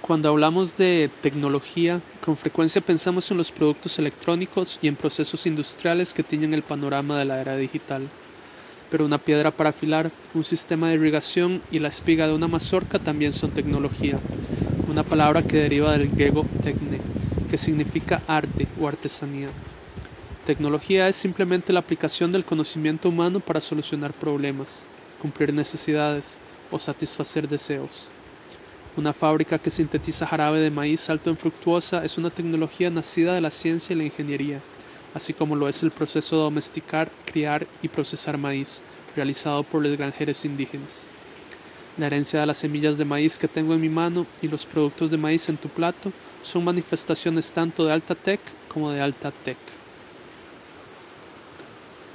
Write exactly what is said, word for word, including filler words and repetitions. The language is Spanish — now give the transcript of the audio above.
Cuando hablamos de tecnología, con frecuencia pensamos en los productos electrónicos y en procesos industriales que tiñen el panorama de la era digital. Pero una piedra para afilar, un sistema de irrigación y la espiga de una mazorca también son tecnología, una palabra que deriva del griego techne, que significa arte o artesanía. Tecnología es simplemente la aplicación del conocimiento humano para solucionar problemas, cumplir necesidades o satisfacer deseos. Una fábrica que sintetiza jarabe de maíz alto en fructuosa es una tecnología nacida de la ciencia y la ingeniería, así como lo es el proceso de domesticar, criar y procesar maíz, realizado por los granjeros indígenas. La herencia de las semillas de maíz que tengo en mi mano y los productos de maíz en tu plato son manifestaciones tanto de alta tech como de alta tech.